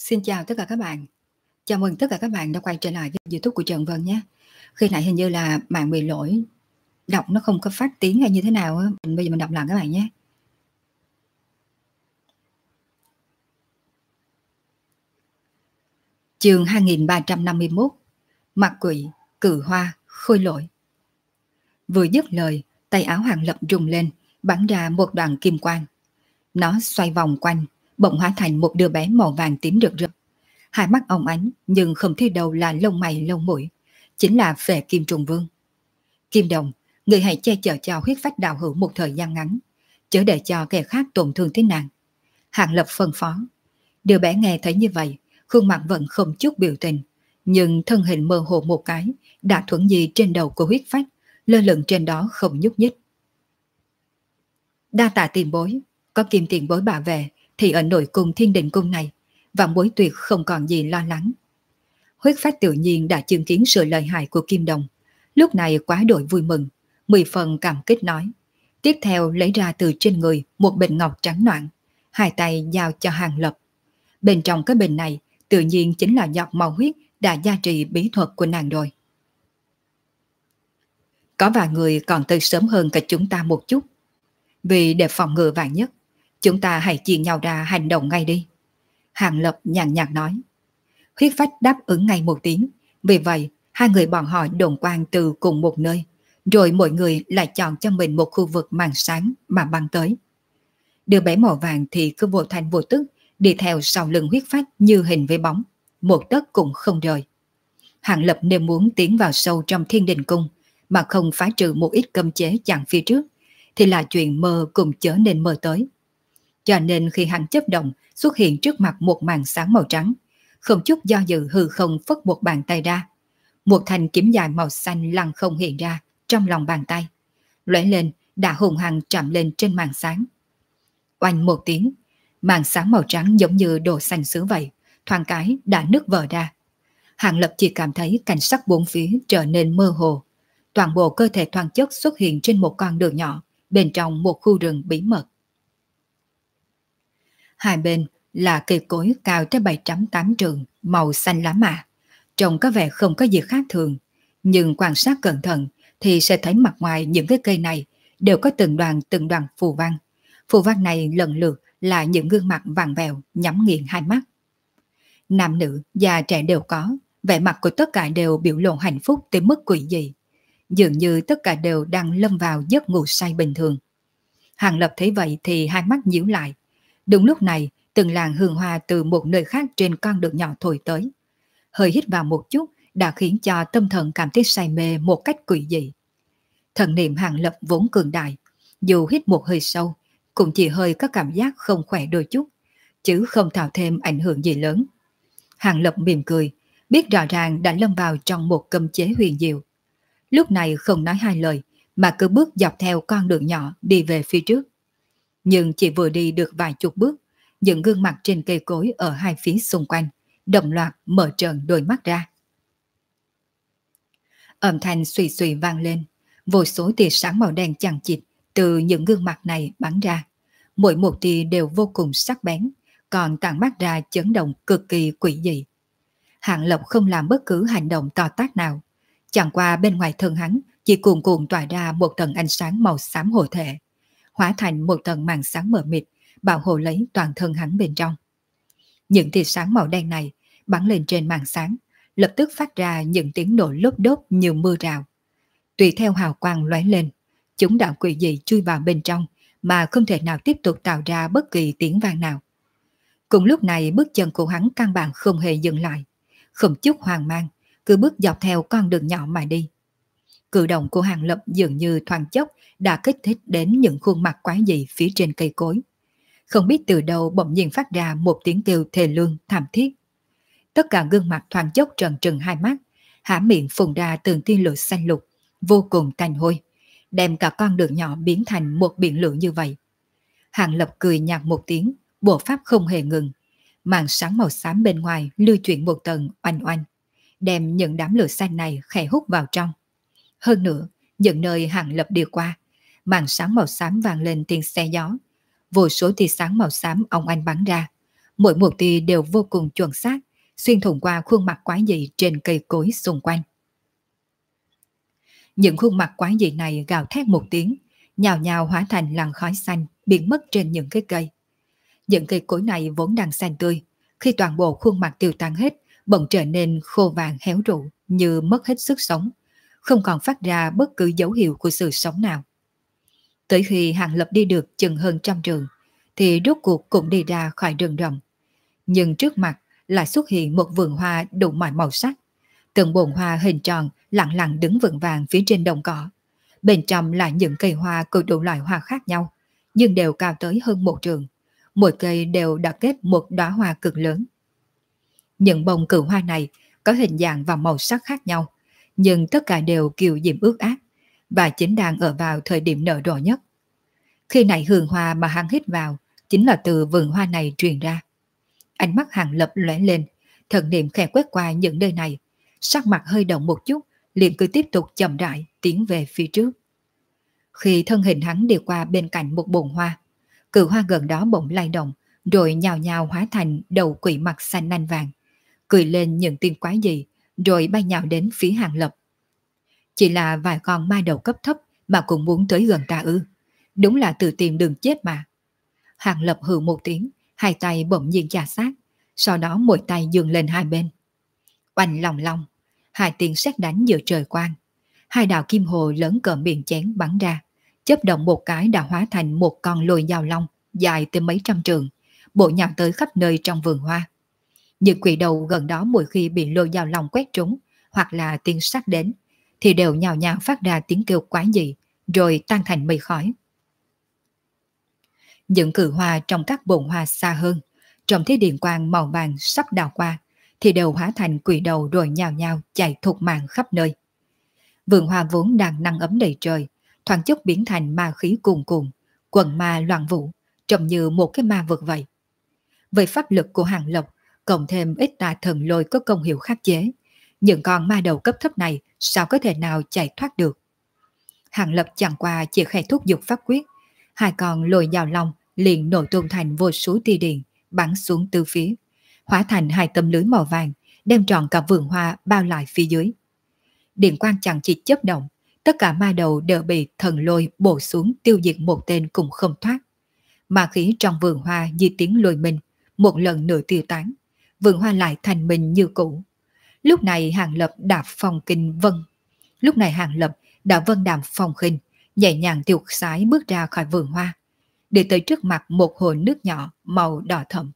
Xin chào tất cả các bạn. Chào mừng tất cả các bạn đã quay trở lại với YouTube của Trần Vân nhé. Khi nãy hình như là mạng bị lỗi, đọc nó không có phát tiếng hay như thế nào á. Bây giờ mình đọc lại các bạn nhé. Chương 2351. Mặt quỷ, cự hoa, khôi lỗi. Vừa dứt lời, tay áo Hàng Lập rung lên, bắn ra một đoạn kim quang. Nó xoay vòng quanh, bỗng hóa thành một đứa bé màu vàng tím rực rỡ. Hai mắt óng ánh nhưng không thấy đâu là lông mày lông mũi, chính là Phệ Kim Trùng Vương. Kim Đồng, người hãy che chở cho huyết phách đạo hữu một thời gian ngắn, chớ để cho kẻ khác tổn thương tới nàng. Hàng Lập phân phó. Đứa bé nghe thấy như vậy, khuôn mặt vẫn không chút biểu tình, nhưng thân hình mơ hồ một cái đã thuận gì trên đầu của huyết phách, lơ lửng trên đó không nhúc nhích. Đa tạ tiền bối, có Kim tiền bối bảo vệ thì ở nội cung Thiên Đình cung này, vạn bối tuyệt không còn gì lo lắng. Huyết phách tự nhiên đã chứng kiến sự lợi hại của Kim Đồng, lúc này quá đổi vui mừng, 10 phần cảm kích nói. Tiếp theo lấy ra từ trên người một bình ngọc trắng noãn, hai tay giao cho Hàng Lập. Bên trong cái bình này tự nhiên chính là giọt màu huyết đã gia trì bí thuật của nàng rồi. Có vài người còn tới sớm hơn cả chúng ta một chút. Vì để phòng ngừa vạn nhất, chúng ta hãy chia nhau ra hành động ngay đi. Hàng Lập nhàn nhạt nói. Huyết phách đáp ứng ngay một tiếng. Vì vậy, hai người bọn họ đồn quang từ cùng một nơi, rồi mỗi người lại chọn cho mình một khu vực màn sáng mà băng tới. Đứa bé màu vàng thì cứ vô thành vô tức, đi theo sau lưng huyết phách như hình với bóng, một tấc cũng không rời. Hàng Lập nếu muốn tiến vào sâu trong Thiên Đình cung, mà không phá trừ một ít cấm chế chặn phía trước, thì là chuyện mơ cũng trở nên mơ tới. Cho nên khi hắn chấp động xuất hiện trước mặt một màn sáng màu trắng, không chút do dự hư không phất một bàn tay ra. Một thanh kiếm dài màu xanh lăng không hiện ra trong lòng bàn tay. Lóe lên đã hùng hăng chạm lên trên màn sáng. Oanh một tiếng, màn sáng màu trắng giống như đồ xanh sứ vậy, thoáng cái đã nứt vỡ ra. Hàng Lập chỉ cảm thấy cảnh sắc bốn phía trở nên mơ hồ. Toàn bộ cơ thể thoáng chốc xuất hiện trên một con đường nhỏ, bên trong một khu rừng bí mật. Hai bên là cây cối cao tới 7-8 trượng, màu xanh lá mạ. Trông có vẻ không có gì khác thường, nhưng quan sát cẩn thận thì sẽ thấy mặt ngoài những cái cây này đều có từng đoàn phù văn. Phù văn này lần lượt là những gương mặt vàng vẹo nhắm nghiền hai mắt. Nam nữ, già trẻ đều có, vẻ mặt của tất cả đều biểu lộ hạnh phúc tới mức quỷ dị. Dường như tất cả đều đang lâm vào giấc ngủ say bình thường. Hàng Lập thấy vậy thì hai mắt nhíu lại. Đúng lúc này, từng làn hương hoa từ một nơi khác trên con đường nhỏ thổi tới. Hơi hít vào một chút đã khiến cho tâm thần cảm thấy say mê một cách quỷ dị. Thần niệm Hàng Lập vốn cường đại, dù hít một hơi sâu, cũng chỉ hơi có cảm giác không khỏe đôi chút, chứ không tạo thêm ảnh hưởng gì lớn. Hàng Lập mỉm cười, biết rõ ràng đã lâm vào trong một cấm chế huyền diệu. Lúc này không nói hai lời, mà cứ bước dọc theo con đường nhỏ đi về phía trước. Nhưng chỉ vừa đi được vài chục bước, những gương mặt trên cây cối ở hai phía xung quanh đồng loạt mở trợn đôi mắt ra. Âm thanh xùy xùy vang lên, vô số tia sáng màu đen chằng chịt từ những gương mặt này bắn ra. Mỗi một tia đều vô cùng sắc bén, còn tản mát ra chấn động cực kỳ quỷ dị. Hàng Lập không làm bất cứ hành động to tát nào, chẳng qua bên ngoài thân hắn chỉ cuồn cuộn tỏa ra một tầng ánh sáng màu xám hộ thể, hóa thành một tầng màn sáng mờ mịt, bảo hộ lấy toàn thân hắn bên trong. Những tia sáng màu đen này bắn lên trên màn sáng, lập tức phát ra những tiếng nổ lốp đốp như mưa rào. Tùy theo hào quang lóe lên, chúng đạo quỷ dị chui vào bên trong mà không thể nào tiếp tục tạo ra bất kỳ tiếng vang nào. Cùng lúc này bước chân của hắn căn bản không hề dừng lại, không chút hoang mang, cứ bước dọc theo con đường nhỏ mà đi. Cử động của Hàng Lập dường như thoáng chốc đã kích thích đến những khuôn mặt quái dị phía trên cây cối. Không biết từ đâu bỗng nhiên phát ra một tiếng kêu thê lương thảm thiết. Tất cả gương mặt thoáng chốc trợn trừng hai mắt, há miệng phun ra từng tia lửa xanh lục, vô cùng tanh hôi, đem cả con đường nhỏ biến thành một biển lửa như vậy. Hàng Lập cười nhạt một tiếng, bộ pháp không hề ngừng. Màn sáng màu xám bên ngoài lưu chuyển một tầng oanh oanh, đem những đám lửa xanh này khẽ hút vào trong. Hơn nữa, những nơi Hàng Lập đi qua, màn sáng màu xám vang lên tiếng xe gió. Vô số tia sáng màu xám ong anh bắn ra, Mỗi một tia đều vô cùng chuẩn xác, xuyên thủng qua khuôn mặt quái dị trên cây cối xung quanh. Những khuôn mặt quái dị này gào thét một tiếng, nhào nhào hóa thành làn khói xanh biến mất trên những cái cây. Những cây cối này vốn đang xanh tươi, khi toàn bộ khuôn mặt tiêu tan hết, bỗng trở nên khô vàng héo rũ như mất hết sức sống, không còn phát ra bất cứ dấu hiệu của sự sống nào. Tới khi Hàng Lập đi được chừng hơn 100 trượng, thì rốt cuộc cũng đi ra khỏi rừng rậm. Nhưng trước mặt lại xuất hiện một vườn hoa đủ mọi màu sắc. Từng bồn hoa hình tròn lặng lặng đứng vững vàng phía trên đồng cỏ. Bên trong là những cây hoa của đủ loại hoa khác nhau, nhưng đều cao tới hơn 1 trượng. Mỗi cây đều đã kết một đóa hoa cực lớn. Những bông cự hoa này có hình dạng và màu sắc khác nhau, nhưng tất cả đều kiều diễm ướt át, và chính đang ở vào thời điểm nở rộ nhất. Khi này hương hoa mà hắn hít vào chính là từ vườn hoa này truyền ra. Ánh mắt Hàng Lập lóe lên, thần niệm khẽ quét qua những nơi này, sắc mặt hơi động một chút, liền cứ tiếp tục chậm rãi tiến về phía trước. Khi thân hình hắn đi qua bên cạnh một bồn hoa, cự hoa gần đó bỗng lay động, rồi nhào nhào hóa thành đầu quỷ mặt xanh nanh vàng, cười lên những tiếng quái dị, rồi bay nhào đến phía Hàng Lập. Chỉ là vài con ma đầu cấp thấp mà cũng muốn tới gần ta ư? Đúng là tự tìm đường chết mà. Hàng Lập hừ một tiếng, hai tay bỗng nhiên chà sát, sau đó mỗi tay dường lên hai bên. Oanh lòng long, hai tiếng sét đánh giữa trời quang. Hai đạo kim hồ lớn cỡ miệng chén bắn ra, chớp động một cái đã hóa thành một con lôi dao long dài tới mấy trăm trượng, bộ nhào tới khắp nơi trong vườn hoa. Những quỷ đầu gần đó mỗi khi bị lôi dao long quét trúng, hoặc là tiếng sắt đến, thì đều nhào nhào phát ra tiếng kêu quái dị, rồi tan thành mây khói. Những cự hoa trong các bồn hoa xa hơn, trong thế điện quang màu vàng sắp đào qua, thì đều hóa thành quỷ đầu rồi nhào nhào chạy thục mạng khắp nơi. Vườn hoa vốn đang nắng ấm đầy trời, thoáng chốc biến thành ma khí cuồn cuộn, quần ma loạn vũ, trông như một cái ma vực vậy. Với pháp lực của Hàng Lập, cộng thêm ít tà thần lôi có công hiệu khắc chế, những con ma đầu cấp thấp này sao có thể nào chạy thoát được. Hàng Lập chẳng qua chỉ khẽ thúc giục pháp quyết, hai con lôi dao long liền nổ tung thành vô số tia điện bắn xuống từ phía, hóa thành hai tấm lưới màu vàng, đem trọn cả vườn hoa bao lại phía dưới. Điện quang chẳng chỉ chớp động, tất cả ma đầu đều bị thần lôi bổ xuống tiêu diệt một tên cũng không thoát. Ma khí trong vườn hoa như tiếng lôi minh, một lần nữa tiêu tán, vườn hoa lại thành mình như cũ. Lúc này Hàng Lập đã phong kinh vân. Lúc này Hàng Lập đã vân đàm phong khinh, nhẹ nhàng tiêu sái bước ra khỏi vườn hoa, để tới trước mặt một hồ nước nhỏ màu đỏ thẫm.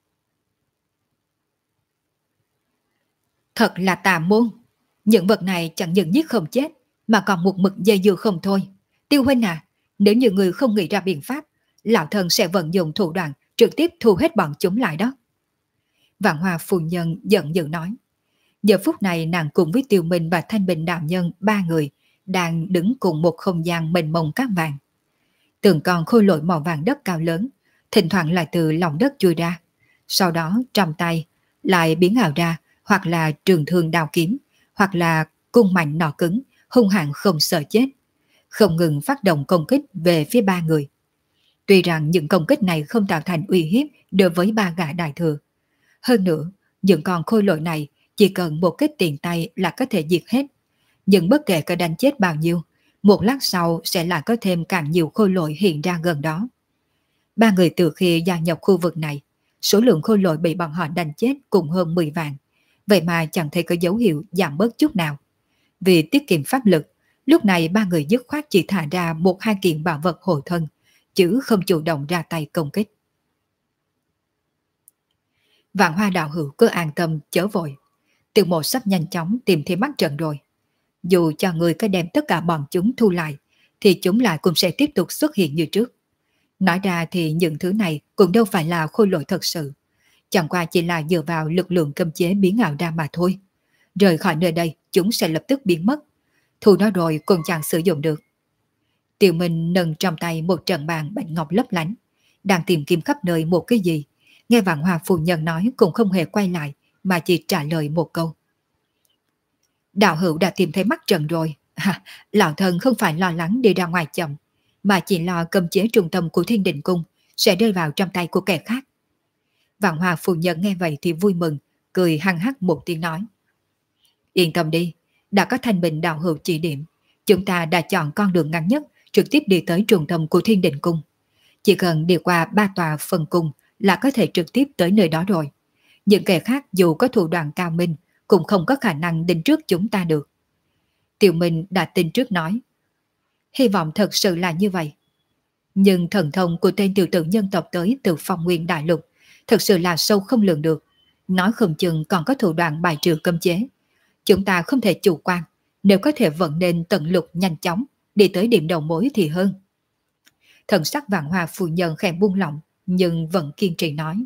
Thật là tà môn, những vật này chẳng những giết không chết, mà còn một mực dây dưa không thôi. Tiêu huynh à, nếu như người không nghĩ ra biện pháp, lão thần sẽ vận dụng thủ đoạn trực tiếp thu hết bọn chúng lại đó. Vạn Hoa phu nhân giận dữ nói. Giờ phút này nàng cùng với Tiêu Minh và Thanh Bình đạo nhân ba người đang đứng cùng một không gian mênh mông cát vàng. Từng con khôi lỗi màu vàng đất cao lớn, thỉnh thoảng lại từ lòng đất chui ra, sau đó trong tay lại biến ảo ra hoặc là trường thương đao kiếm, hoặc là cung mạnh nỏ cứng, hung hãn không sợ chết, không ngừng phát động công kích về phía ba người. Tuy rằng những công kích này không tạo thành uy hiếp đối với ba gã đại thừa, hơn nữa những con khôi lỗi này chỉ cần một kích tiền tay là có thể diệt hết, nhưng bất kể có đánh chết bao nhiêu, một lát sau sẽ lại có thêm càng nhiều khôi lỗi hiện ra gần đó. Ba người từ khi gia nhập khu vực này, số lượng khôi lỗi bị bọn họ đánh chết cũng hơn 10 vạn, vậy mà chẳng thấy có dấu hiệu giảm bớt chút nào. Vì tiết kiệm pháp lực, lúc này ba người dứt khoát chỉ thả ra một hai kiện bảo vật hộ thân, chứ không chủ động ra tay công kích. Vạn Hoa đạo hữu cứ an tâm chớ vội, Tiêu Mộ sắp nhanh chóng tìm thấy mắt trận rồi. Dù cho người có đem tất cả bọn chúng thu lại, thì chúng lại cũng sẽ tiếp tục xuất hiện như trước. Nói ra thì những thứ này cũng đâu phải là khôi lỗi thật sự, chẳng qua chỉ là dựa vào lực lượng cấm chế biến ảo ra mà thôi. Rời khỏi nơi đây chúng sẽ lập tức biến mất, thu nó rồi cũng chẳng sử dụng được. Tiêu Minh nâng trong tay một trận bàn bạch ngọc lấp lánh, đang tìm kiếm khắp nơi một cái gì. Nghe Vạn Hoa phu nhân nói cũng không hề quay lại, mà chỉ trả lời một câu. Đạo hữu đã tìm thấy mắt trận rồi. Lão thần không phải lo lắng đi ra ngoài chậm, mà chỉ lo cấm chế trung tâm của Thiên Định Cung sẽ rơi vào trong tay của kẻ khác. Vạn Hòa phu nhân nghe vậy thì vui mừng, cười hăng hắc một tiếng nói. Yên tâm đi, đã có Thanh Bình đạo hữu chỉ điểm, chúng ta đã chọn con đường ngắn nhất trực tiếp đi tới trung tâm của Thiên Định Cung. Chỉ cần đi qua 3 tòa phân cung là có thể trực tiếp tới nơi đó rồi. Những kẻ khác dù có thủ đoạn cao minh cũng không có khả năng định trước chúng ta được. Tiểu Minh đã tin trước nói. Hy vọng thật sự là như vậy. Nhưng thần thông của tên tiểu tử nhân tộc tới từ Phong Nguyên Đại Lục thật sự là sâu không lường được. Nói không chừng còn có thủ đoạn bài trừ cấm chế. Chúng ta không thể chủ quan, nếu có thể vận nên tận lục nhanh chóng đi tới điểm đầu mối thì hơn. Thần sắc Vạn Hòa phu nhân khẽ buông lỏng nhưng vẫn kiên trì nói.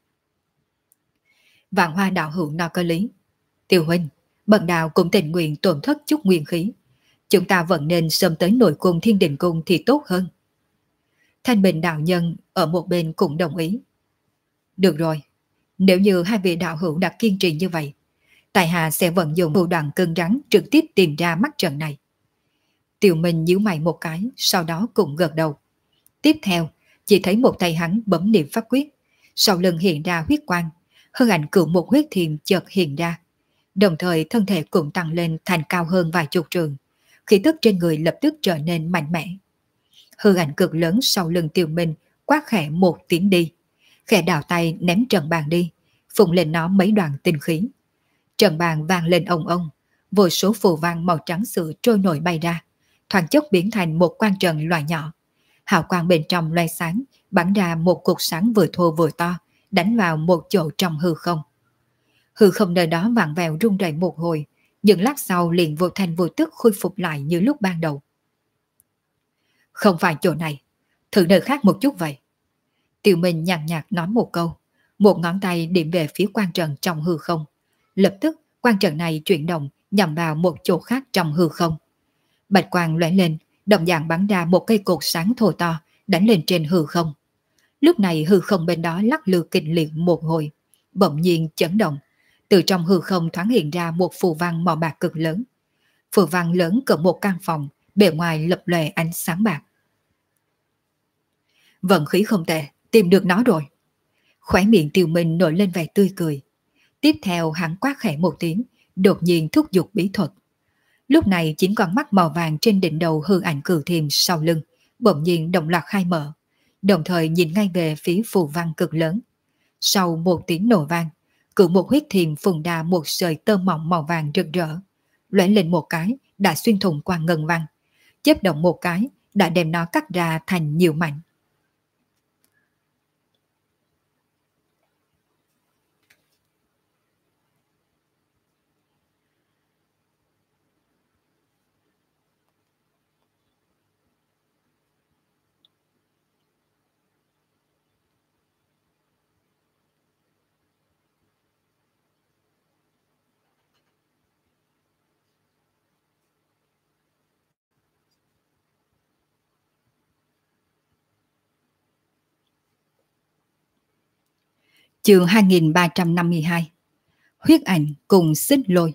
Vạn Hoa đạo hữu nói có lý. Tiểu huynh, bần đạo cũng tình nguyện tổn thất chút nguyên khí. Chúng ta vẫn nên sớm tới nội cung Thiên Đình Cung thì tốt hơn. Thanh Bình đạo nhân ở một bên cũng đồng ý. Được rồi, nếu như hai vị đạo hữu đã kiên trì như vậy, tại hạ sẽ vận dụng thủ đoạn cứng rắn trực tiếp tìm ra mắt trận này. Tiểu Minh nhíu mày một cái, sau đó cũng gật đầu. Tiếp theo, chỉ thấy một tay hắn bấm niệm pháp quyết, sau lưng hiện ra huyết quang, hư ảnh cửu một huyết thiềm chợt hiện ra. Đồng thời thân thể cũng tăng lên thành cao hơn vài chục trường, khí tức trên người lập tức trở nên mạnh mẽ. Hư ảnh cực lớn sau lưng Tiểu Minh quát khẽ một tiếng đi, khẽ đào tay ném trận bàn đi, phụng lên nó mấy đoàn tinh khí. Trận bàn vang lên ông ông, vô số phù văn màu trắng sữa trôi nổi bay ra, thoáng chốc biến thành một quan trận loại nhỏ. Hào quang bên trong loe sáng, bắn ra một cột sáng vừa thô vừa to, đánh vào một chỗ trong hư không. Hư không nơi đó vặn vẹo rung rẩy một hồi, nhưng lát sau liền vô thành vô tức khôi phục lại như lúc ban đầu. Không phải chỗ này, thử nơi khác một chút vậy. Tiểu Minh nhàn nhạt nói một câu, một ngón tay điểm về phía quan trận trong hư không. Lập tức quan trận này chuyển động nhằm vào một chỗ khác trong hư không. Bạch quang lóe lên, đồng dạng bắn ra một cây cột sáng thô to, đánh lên trên hư không. Lúc này hư không bên đó lắc lư kịch liệt một hồi, bỗng nhiên chấn động. Từ trong hư không thoáng hiện ra một phù văn màu bạc cực lớn. Phù văn lớn cỡ một căn phòng, bề ngoài lập lòe ánh sáng bạc. Vận khí không tệ, tìm được nó rồi. Khóe miệng Tiêu Minh nổi lên vẻ tươi cười. Tiếp theo hắn quát khẽ một tiếng, đột nhiên thúc giục bí thuật. Lúc này chính con mắt màu vàng trên đỉnh đầu hư ảnh cửu thiềm sau lưng, bỗng nhiên đồng loạt khai mở, đồng thời nhìn ngay về phía phù văn cực lớn. Sau một tiếng nổ vang, cửu một huyết thiềm phun ra một sợi tơ mỏng màu vàng rực rỡ, lóe lên một cái đã xuyên thủng qua ngân văn, chớp động một cái đã đem nó cắt ra thành nhiều mảnh. Chương 2352. Huyết ảnh cùng xích lôi.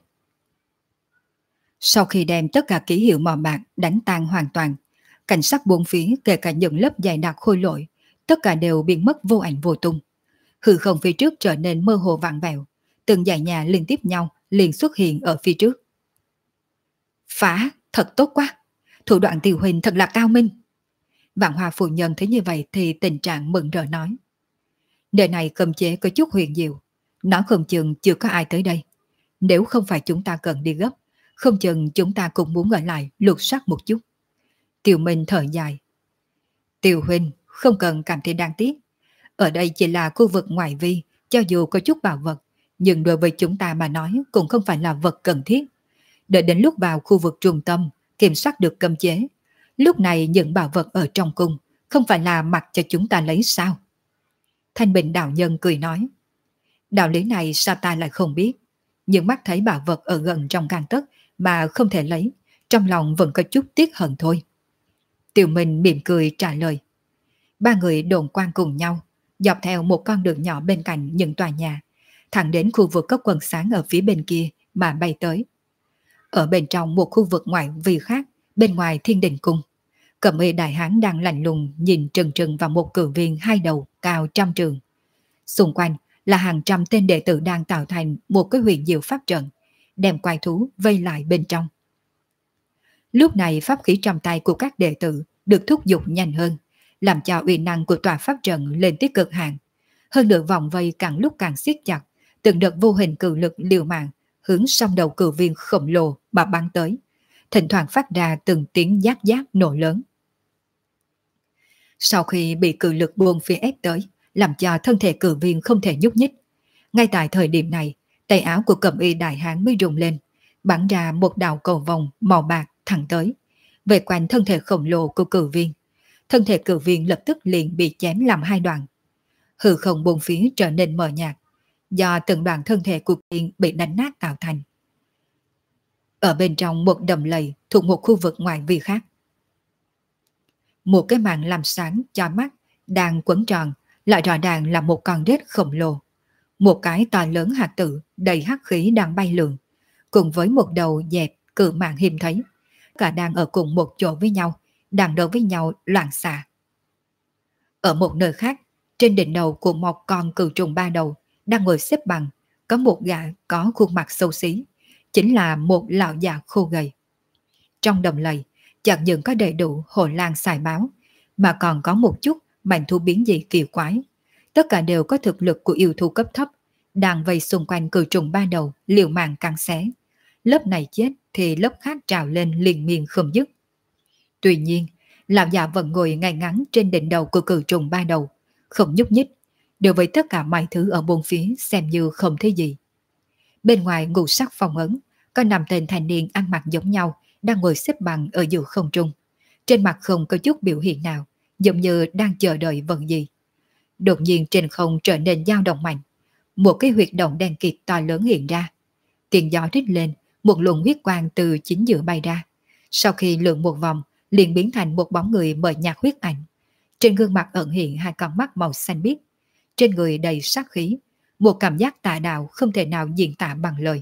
Sau khi đem tất cả ký hiệu màu bạc đánh tan hoàn toàn, cảnh sắc bốn phía kể cả những lớp dày đặc khôi lỗi, tất cả đều biến mất vô ảnh vô tung. Hư không phía trước trở nên mơ hồ vặn vẹo, từng dãy nhà liên tiếp nhau liền xuất hiện ở phía trước. Phá, thật tốt quá, thủ đoạn Tiểu huynh thật là cao minh. Vạn Hoa phu nhân thấy như vậy thì tình trạng mừng rỡ nói. Đời này cấm chế có chút huyền diệu, nó không chừng chưa có ai tới đây. Nếu không phải chúng ta cần đi gấp, không chừng chúng ta cũng muốn ở lại lục soát một chút. Tiểu Minh thở dài. Tiểu huynh không cần cảm thấy đáng tiếc. Ở đây chỉ là khu vực ngoại vi, cho dù có chút bảo vật, nhưng đối với chúng ta mà nói cũng không phải là vật cần thiết. Đợi đến lúc vào khu vực trung tâm, kiểm soát được cấm chế, lúc này những bảo vật ở trong cung không phải là mặc cho chúng ta lấy sao? Thanh Bình đạo nhân cười nói. Đạo lý này sao ta lại không biết, nhưng mắt thấy bảo vật ở gần trong gang tấc mà không thể lấy, trong lòng vẫn có chút tiếc hận thôi. Tiểu Minh mỉm cười trả lời. Ba người đồn quan cùng nhau, dọc theo một con đường nhỏ bên cạnh những tòa nhà, thẳng đến khu vực có quần sáng ở phía bên kia mà bay tới. Ở bên trong một khu vực ngoại vi khác, bên ngoài Thiên Đình Cung, Cẩm Y đại hán đang lạnh lùng nhìn trừng trừng vào một cử viên hai đầu cao trăm trường. Xung quanh là hàng trăm tên đệ tử đang tạo thành một cái huyền diệu pháp trận, đem quái thú vây lại bên trong. Lúc này pháp khí trong tay của các đệ tử được thúc giục nhanh hơn, làm cho uy năng của tòa pháp trận lên tới cực hạn. Hơn nữa vòng vây càng lúc càng siết chặt, từng đợt vô hình cự lực liều mạng hướng song đầu cự viên khổng lồ mà bắn tới, thỉnh thoảng phát ra từng tiếng giáp giáp nổ lớn. Sau khi bị cự lực buông phía ép tới, làm cho thân thể cự viên không thể nhúc nhích, ngay tại thời điểm này, tay áo của Cẩm Y đại hán mới rung lên, bắn ra một đạo cầu vòng màu bạc thẳng tới, về quanh thân thể khổng lồ của cự viên. Thân thể cự viên lập tức liền bị chém làm hai đoạn. Hư không bốn phía trở nên mờ nhạt, do từng đoạn thân thể của viên bị đánh nát tạo thành. Ở bên trong một đầm lầy thuộc một khu vực ngoại vi khác, một cái màn làm sáng cho mắt đang quấn tròn, lại rõ ràng là một con rết khổng lồ. Một cái to lớn hạt tử đầy hắc khí đang bay lượn, cùng với một đầu dẹp cự mạng hiếm thấy, cả đang ở cùng một chỗ với nhau, đang đấu với nhau loạn xạ. Ở một nơi khác, trên đỉnh đầu của một con cừu trùng ba đầu đang ngồi xếp bằng, có một gã có khuôn mặt xấu xí, chính là một lão già khô gầy. Trong đầm lầy, chẳng những có đầy đủ hồ lang xài báo, mà còn có một chút mảnh thú biến dị kỳ quái. Tất cả đều có thực lực của yêu thú cấp thấp, đang vây xung quanh cừu trùng ba đầu liều mạng cắn xé. Lớp này chết thì lớp khác trào lên liên miên không dứt. Tuy nhiên, lão già vẫn ngồi ngay ngắn trên đỉnh đầu của cừu trùng ba đầu, không nhúc nhích, đối với tất cả mọi thứ ở bốn phía xem như không thấy gì. Bên ngoài ngũ sắc phong ấn, có 5 tên thanh niên ăn mặc giống nhau đang ngồi xếp bằng ở giữa không trung. Trên mặt không có chút biểu hiện nào, giống như đang chờ đợi vật gì. Đột nhiên trên không trở nên dao động mạnh, một cái huyệt động đen kịt to lớn hiện ra. Tiếng gió rít lên, một luồng huyết quang từ chính giữa bay ra. Sau khi lượn một vòng, liền biến thành một bóng người mờ nhạt huyết ảnh. Trên gương mặt ẩn hiện hai con mắt màu xanh biếc, trên người đầy sát khí, một cảm giác tà đạo không thể nào diễn tả bằng lời.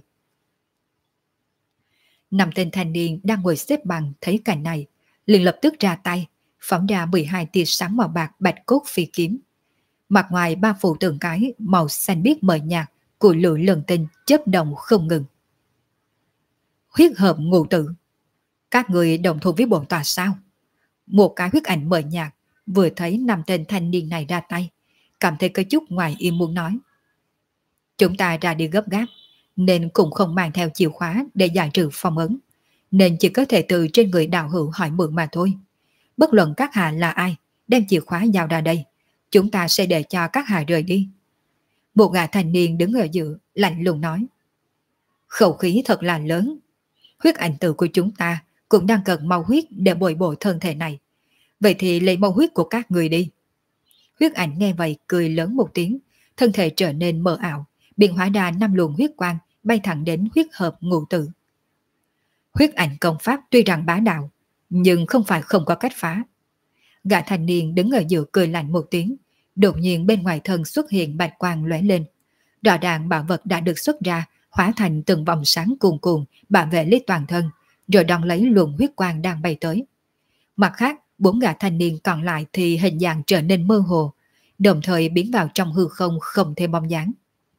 5 tên thanh niên đang ngồi xếp bằng thấy cảnh này, liền lập tức ra tay, phóng ra 12 tia sáng màu bạc bạch cốt phi kiếm. Mặt ngoài ba phủ từng cái màu xanh biếc mờ nhạt của lửa lần tinh chớp động không ngừng. Huyết hợp ngũ tử, các người đồng thủ với bổn tòa sao? Một cái huyết ảnh mờ nhạt vừa thấy 5 tên thanh niên này ra tay, cảm thấy có chút ngoài ý muốn nói. Chúng ta ra đi gấp gáp, nên cũng không mang theo chìa khóa để giải trừ phong ấn, nên chỉ có thể từ trên người đạo hữu hỏi mượn mà thôi. Bất luận các hạ là ai, đem chìa khóa giao ra đây, chúng ta sẽ để cho các hạ rời đi. Một gã thanh niên đứng ở giữa, lạnh lùng nói. Khẩu khí thật là lớn. Huyết ảnh tử của chúng ta cũng đang cần mau huyết để bồi bổ thân thể này. Vậy thì lấy mau huyết của các người đi. Huyết ảnh nghe vậy cười lớn một tiếng, thân thể trở nên mờ ảo, biến hóa ra 5 luồng huyết quang bay thẳng đến huyết hợp ngũ tử. Huyết ảnh công pháp tuy rằng bá đạo, nhưng không phải không có cách phá. Gã thanh niên đứng ở giữa cười lạnh một tiếng, đột nhiên bên ngoài thân xuất hiện bạch quang lóe lên. Rõ ràng bảo vật đã được xuất ra, hóa thành từng vòng sáng cuồn cuộn bảo vệ lấy toàn thân, rồi đón lấy luồng huyết quang đang bay tới. Mặt khác, 4 gã thanh niên còn lại thì hình dạng trở nên mơ hồ, đồng thời biến vào trong hư không không thêm bóng dáng.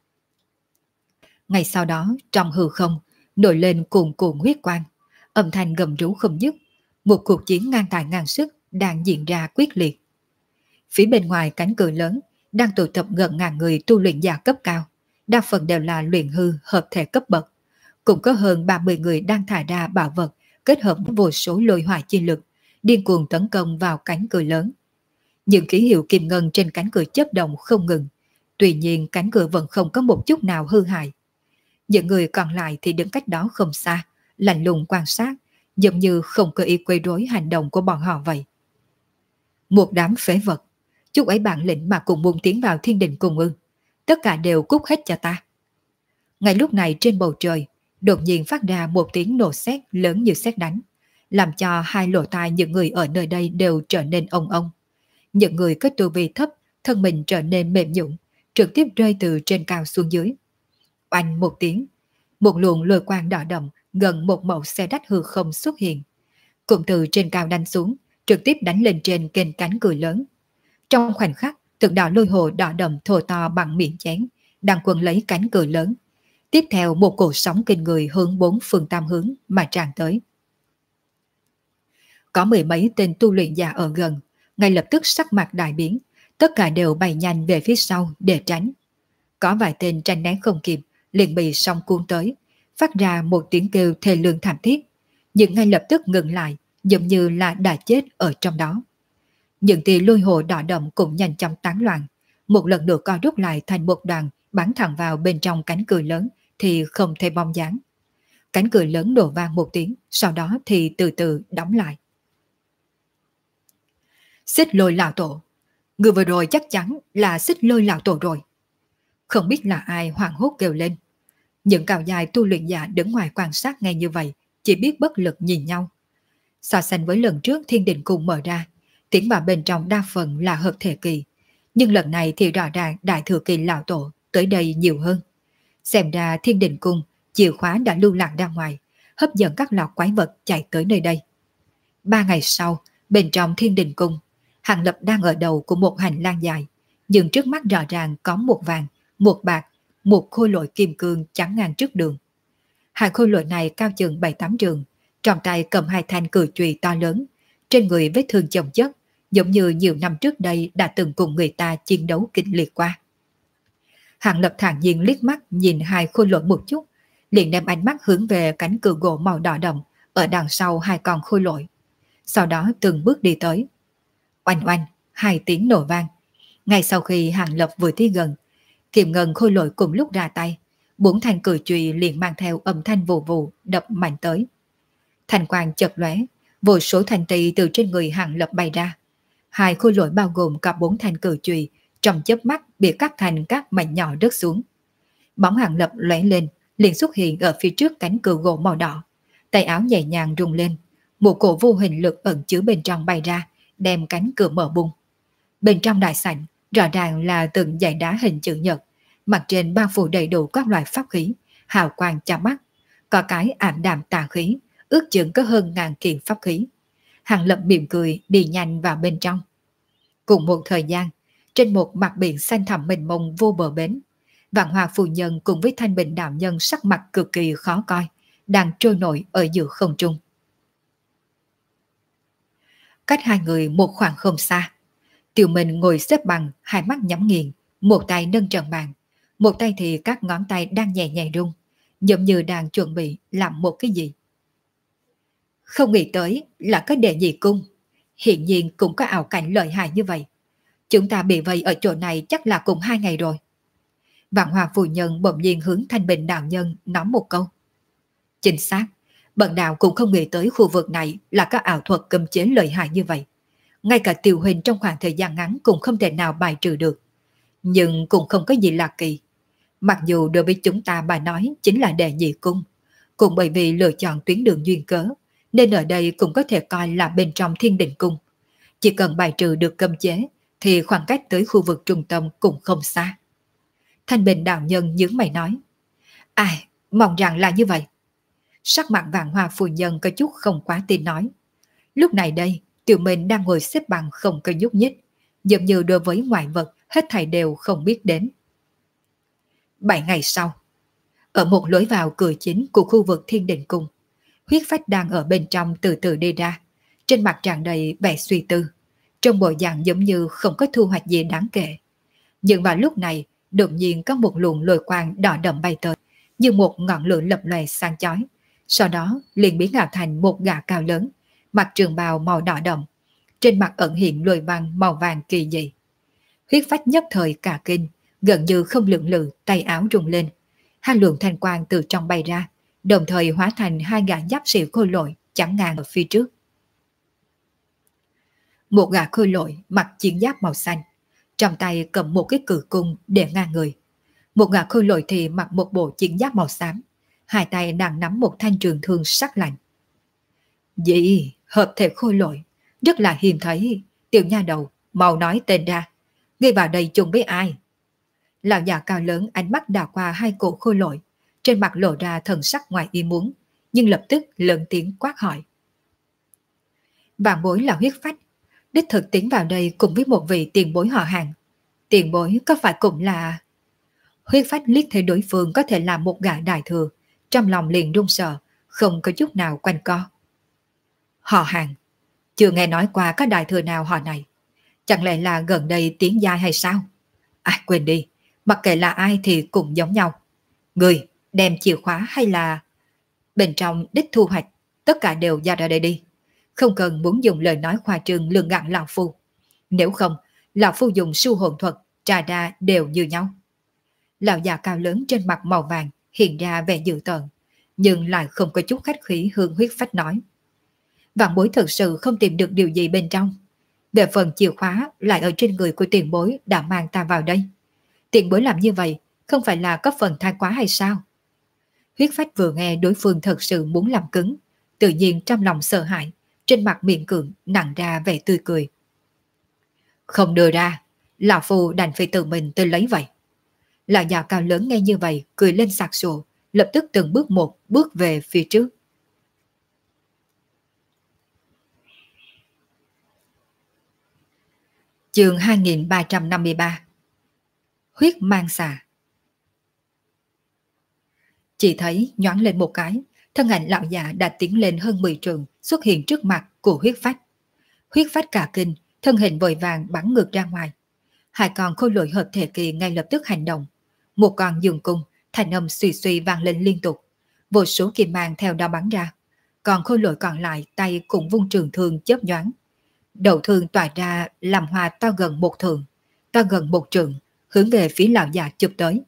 Ngay sau đó, trong hư không nổi lên cuồn cuộn huyết quang, âm thanh gầm rú không dứt, một cuộc chiến ngang tài ngang sức đang diễn ra quyết liệt. Phía bên ngoài cánh cửa lớn đang tụ tập gần ngàn người tu luyện giả cấp cao, đa phần đều là luyện hư hợp thể cấp bậc, cũng có hơn 30 người đang thả ra bảo vật kết hợp với vô số lôi hỏa chi lực, điên cuồng tấn công vào cánh cửa lớn. Những ký hiệu kim ngân trên cánh cửa chớp động không ngừng, tuy nhiên cánh cửa vẫn không có một chút nào hư hại. Những người còn lại thì đứng cách đó không xa, lạnh lùng quan sát, giống như không có ý quấy rối hành động của bọn họ vậy. Một đám phế vật, chút ấy bản lĩnh mà cũng muốn tiến vào thiên đình cùng ư? Tất cả đều cút hết cho ta. Ngay lúc này trên bầu trời, đột nhiên phát ra một tiếng nổ sét lớn như sét đánh, làm cho hai lỗ tai những người ở nơi đây đều trở nên ong ong. Những người có tu vi thấp, thân mình trở nên mềm nhũn, trực tiếp rơi từ trên cao xuống dưới. Oanh một tiếng, một luồng lôi quang đỏ đậm gần một mẫu xe đách hư không xuất hiện, cũng từ trên cao đánh xuống, trực tiếp đánh lên trên kênh cánh cửa lớn. Trong khoảnh khắc, từng đạo lôi hồ đỏ đậm thô to bằng miệng chén, đang quấn lấy cánh cửa lớn. Tiếp theo một cột sóng kinh người hướng bốn phương tám hướng mà tràn tới. Có mười mấy tên tu luyện giả ở gần, ngay lập tức sắc mặt đại biến, tất cả đều bay nhanh về phía sau để tránh. Có vài tên tranh né không kịp, liền bị sóng cuốn tới, phát ra một tiếng kêu thê lương thảm thiết, nhưng ngay lập tức ngừng lại, giống như là đã chết ở trong đó. Những tia lôi hồ đỏ đậm cũng nhanh chóng tán loạn, một lần nữa co rút lại thành một đoàn, bắn thẳng vào bên trong cánh cửa lớn thì không thấy bóng dáng. Cánh cửa lớn nổ vang một tiếng, sau đó thì từ từ đóng lại. Xích Lôi lão tổ, người vừa rồi chắc chắn là Xích Lôi lão tổ rồi. Không biết là ai hoảng hốt kêu lên. Những cao dài tu luyện giả đứng ngoài quan sát ngay như vậy, chỉ biết bất lực nhìn nhau. So sánh với lần trước Thiên Đình Cung mở ra, tiến vào bên trong đa phần là hợp thể kỳ, nhưng lần này thì rõ ràng đại thừa kỳ lão tổ tới đây nhiều hơn. Xem ra Thiên Đình Cung chìa khóa đã lưu lạc ra ngoài, hấp dẫn các lọ quái vật chạy tới nơi đây. 3 ngày sau, bên trong Thiên Đình Cung, Hàng Lập đang ở đầu của một hành lang dài, nhưng trước mắt rõ ràng có một vàng, một bạc, một khôi lỗi kim cương chắn ngang trước đường. Hai khôi lỗi này cao chừng 7-8 trường, trong tay cầm hai thanh cử chùy to lớn, trên người vết thương chồng chất, giống như nhiều năm trước đây đã từng cùng người ta chiến đấu kịch liệt qua. Hàng Lập thản nhiên liếc mắt nhìn hai khôi lỗi một chút, liền đem ánh mắt hướng về cánh cửa gỗ màu đỏ đậm ở đằng sau hai con khôi lỗi. Sau đó từng bước đi tới. Oanh oanh, hai tiếng nổ vang. Ngay sau khi Hàng Lập vừa tới gần, Kiềm Ngân khôi lỗi cùng lúc ra tay, 4 thanh cử chùy liền mang theo âm thanh vù vù đập mạnh tới. Thanh quang chợt lóe, vô số thanh tỳ từ trên người Hàng Lập bay ra. Hai khôi lỗi bao gồm cả 4 thanh cử chùy trong chớp mắt bị cắt thành các mảnh nhỏ rớt xuống. Bóng Hàng Lập lóe lên, liền xuất hiện ở phía trước cánh cửa gỗ màu đỏ. Tay áo nhẹ nhàng rung lên, một cổ vô hình lực ẩn chứa bên trong bay ra, đem cánh cửa mở bung. Bên trong đại sảnh, rõ ràng là từng dãy đá hình chữ nhật, mặt trên bao phủ đầy đủ các loại pháp khí, hào quang chói mắt, có cái ảm đạm tà khí, ước chừng có hơn 1000 kiện pháp khí. Hàng Lập mỉm cười đi nhanh vào bên trong. Cùng một thời gian, trên một mặt biển xanh thẳm mênh mông vô bờ bến, Vạn Hòa phu nhân cùng với Thanh Bình đạo nhân sắc mặt cực kỳ khó coi, đang trôi nổi ở giữa không trung. Cách hai người một khoảng không xa, Tiểu Minh ngồi xếp bằng, hai mắt nhắm nghiền, một tay nâng trận bàn, một tay thì các ngón tay đang nhẹ nhẹ rung, giống như đang chuẩn bị làm một cái gì. Không nghĩ tới là cái đệ nhị cung, hiện nhiên cũng có ảo cảnh lợi hại như vậy. Chúng ta bị vây ở chỗ này chắc là cùng 2 ngày rồi. Vạn Hòa phu nhân bỗng nhiên hướng Thanh Bình đạo nhân nói một câu. Chính xác, bần đạo cũng không nghĩ tới khu vực này là các ảo thuật cấm chế lợi hại như vậy. Ngay cả Tiểu Huỳnh trong khoảng thời gian ngắn cũng không thể nào bài trừ được. Nhưng cũng không có gì là kỳ. Mặc dù đối với chúng ta bà nói chính là đệ nhị cung, cũng bởi vì lựa chọn tuyến đường duyên cớ, nên ở đây cũng có thể coi là bên trong Thiên Đình Cung. Chỉ cần bài trừ được cấm chế, thì khoảng cách tới khu vực trung tâm cũng không xa. Thanh Bình đạo nhân nhướng mày nói. Ai, mong rằng là như vậy. Sắc mặt Vạn Hoa phu nhân có chút không quá tin nói. Lúc này đây, Tiểu Minh đang ngồi xếp bằng không có nhúc nhích, giống như đối với ngoại vật hết thảy đều không biết đến. 7 ngày sau, ở một lối vào cửa chính của khu vực Thiên Đình Cung, Huyết Phách đang ở bên trong từ từ đi ra, trên mặt tràn đầy vẻ suy tư, trong bộ dạng giống như không có thu hoạch gì đáng kể. Nhưng vào lúc này, đột nhiên có một luồng lôi quang đỏ đậm bay tới, như một ngọn lửa lập lòe sáng chói, sau đó liền biến ảo thành một gã cao lớn, mặc trường bào màu đỏ đậm, trên mặt ẩn hiện lôi văn màu vàng kỳ dị. Huyết Phách nhất thời cả kinh, gần như không lưỡng lự, tay áo rung lên, hai luồng thanh quang từ trong bay ra, đồng thời hóa thành hai gã giáp sĩ khôi lỗi chắn ngang ở phía trước. Một gã khôi lỗi mặc chiến giáp màu xanh, trong tay cầm một cái cự cung để ngang người. Một gã khôi lỗi thì mặc một bộ chiến giáp màu xám, hai tay đang nắm một thanh trường thương sắc lạnh. Dị, hợp thể khôi lỗi, rất là hiếm thấy. Tiểu nha đầu, mau nói tên ra. Ngươi vào đây chung với ai? Lão già cao lớn ánh mắt đảo qua hai cổ khôi lỗi, trên mặt lộ ra thần sắc ngoài ý muốn, nhưng lập tức lớn tiếng quát hỏi. Vạn bối là Huyết Phách, đích thực tiến vào đây cùng với một vị tiền bối họ hàng. Tiền bối có phải cũng là... Huyết Phách liếc thấy đối phương có thể là một gã đại thừa, trong lòng liền run sợ, không có chút nào quanh co. Họ hàng, chưa nghe nói qua có đại thừa nào họ này. Chẳng lẽ là gần đây tiếng giai hay sao? À quên đi, mặc kệ là ai thì cũng giống nhau. Người đem chìa khóa hay là bên trong đích thu hoạch, tất cả đều giao ra đây đi. Không cần muốn dùng lời nói khoa trương lường gạt lão phu. Nếu không, lão phu dùng siêu hồn thuật, trà đa đều như nhau. Lão già cao lớn trên mặt màu vàng hiện ra vẻ dữ tợn, nhưng lại không có chút khách khí hướng Huyết Phách nói. Vạn bối thật sự không tìm được điều gì bên trong. Về phần chìa khóa lại ở trên người của tiền bối đã mang ta vào đây. Tiền bối làm như vậy không phải là có phần thái quá hay sao? Huyết Phách vừa nghe đối phương thật sự muốn làm cứng, tự nhiên trong lòng sợ hãi, trên mặt miệng cưỡng nặng ra vẻ tươi cười. Không đưa ra, lão phu đành phải tự mình tới lấy vậy. Lão già cao lớn nghe như vậy cười lên sặc sụa, lập tức từng bước một bước về phía trước. Chương 2353. Huyết mang xà. Chỉ thấy nhoáng lên một cái, thân ảnh lão già đã tiến lên hơn 10 trượng, xuất hiện trước mặt của Huyết Phách. Huyết Phách cả kinh, thân hình vội vàng bắn ngược ra ngoài. Hai con khôi lỗi hợp thể kỳ ngay lập tức hành động. Một con dừng cung, thanh âm suy suy vang lên liên tục. Vô số kim mang theo đó bắn ra. Còn khôi lỗi còn lại tay cũng vung trường thương chớp nhoáng. Đầu thương tỏa ra làm hoa to gần một thượng, to gần một trượng, hướng về phía lão già chụp tới.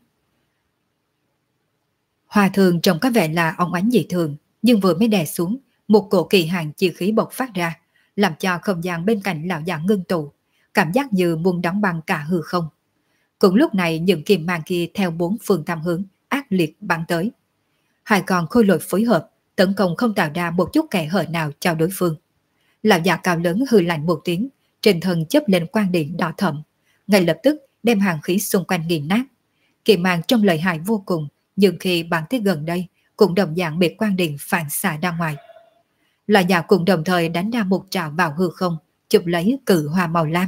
Hoa thường trông có vẻ là óng ánh dị thường, nhưng vừa mới đè xuống, một cổ kỳ hàng chi khí bộc phát ra, làm cho không gian bên cạnh lão già ngưng tụ, cảm giác như muốn đóng băng cả hư không. Cũng lúc này những kim mang kia theo bốn phương tam hướng ác liệt bắn tới. Hai con khôi lỗi phối hợp, tấn công không tạo ra một chút kẽ hở nào cho đối phương. Lão già cao lớn hừ lạnh một tiếng, trên thân chớp lên quang điện đỏ thẫm, ngay lập tức đem hàng khí xung quanh nghiền nát. Kỳ mang trong lợi hại vô cùng, nhưng khi bắn tới gần đây, cũng đồng dạng bị quang điện phản xạ ra ngoài. Lão già cũng đồng thời đánh ra một trảo vào hư không, chụp lấy cự hoa màu lam.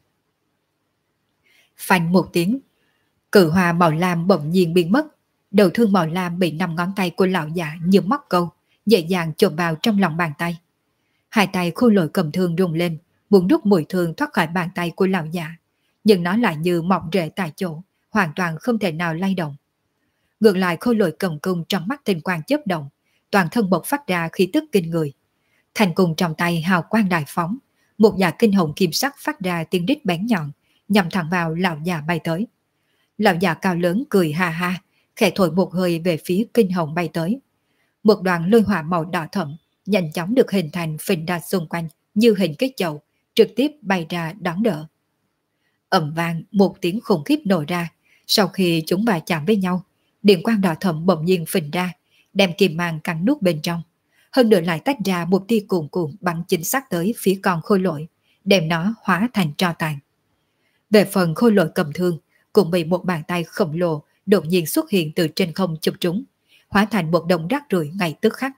Phanh một tiếng, cự hoa màu lam bỗng nhiên biến mất. Đầu thương màu lam bị 5 ngón tay của lão già như móc câu, dễ dàng chộp vào trong lòng bàn tay. Hai tay khôi lỗi cầm thương rung lên, muốn rút mũi thương thoát khỏi bàn tay của lão già, nhưng nó lại như mọc rễ tại chỗ, hoàn toàn không thể nào lay động. Ngược lại khôi lỗi cầm cung trong mắt tinh quang chớp động, toàn thân bộc phát ra khí tức kinh người. Thành cung trong tay hào quang đại phóng, một dạ kinh hồng kim sắc phát ra tiếng rít bén nhọn, nhằm thẳng vào lão già bay tới. Lão già cao lớn cười ha ha, khẽ thổi một hơi về phía kinh hồng bay tới. Một đoàn lôi hỏa màu đỏ thẫm nhanh chóng được hình thành phình ra xung quanh như hình cái chậu, trực tiếp bay ra đón đỡ. Ầm vang một tiếng khủng khiếp nổ ra, sau khi chúng va chạm với nhau, điện quang đỏ thẫm bỗng nhiên phình ra, đem kim mang cắn nuốt bên trong. Hơn nữa lại tách ra một tia cuồn cuộn bắn chính xác tới phía con khôi lỗi, đem nó hóa thành tro tàn. Về phần khôi lỗi cầm thương, cũng bị một bàn tay khổng lồ đột nhiên xuất hiện từ trên không chụp trúng, hóa thành một đống rác rưởi ngay tức khắc.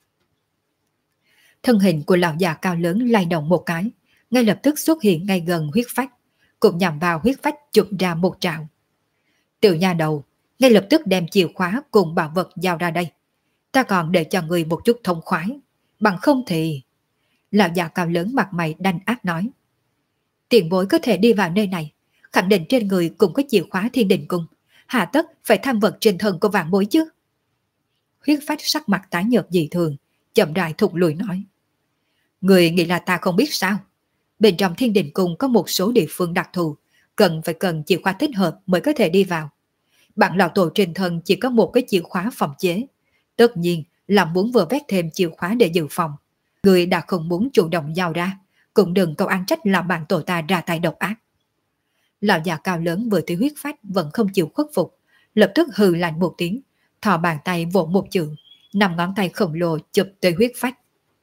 Thân hình của lão già cao lớn lay động một cái, ngay lập tức xuất hiện ngay gần Huyết Phách, cũng nhằm vào Huyết Phách chụp ra một trảo. Tiểu nha đầu, ngay lập tức đem chìa khóa cùng bảo vật giao ra đây. Ta còn để cho người một chút thông khoái, bằng không thì... Lão già cao lớn mặt mày đanh ác nói. Tiền bối có thể đi vào nơi này, khẳng định trên người cũng có chìa khóa Thiên Đình Cung, hà tất phải tham vật trên thân của vạn bối chứ. Huyết Phách sắc mặt tái nhợt dị thường, chậm rãi thụt lùi nói. Người nghĩ là ta không biết sao? Bên trong Thiên Đình Cung có một số địa phương đặc thù, cần chìa khóa thích hợp mới có thể đi vào. Bạn lão tổ trên thân chỉ có một cái chìa khóa phòng chế, tất nhiên là muốn vừa vét thêm chìa khóa để dự phòng. Người đã không muốn chủ động giao ra, cũng đừng câu án trách là bạn tổ ta ra tay độc ác. Lão già cao lớn vừa thấy Huyết Phách vẫn không chịu khuất phục, lập tức hừ lạnh một tiếng, thò bàn tay vỗ một chưởng, 5 ngón tay khổng lồ chụp tới Huyết Phách.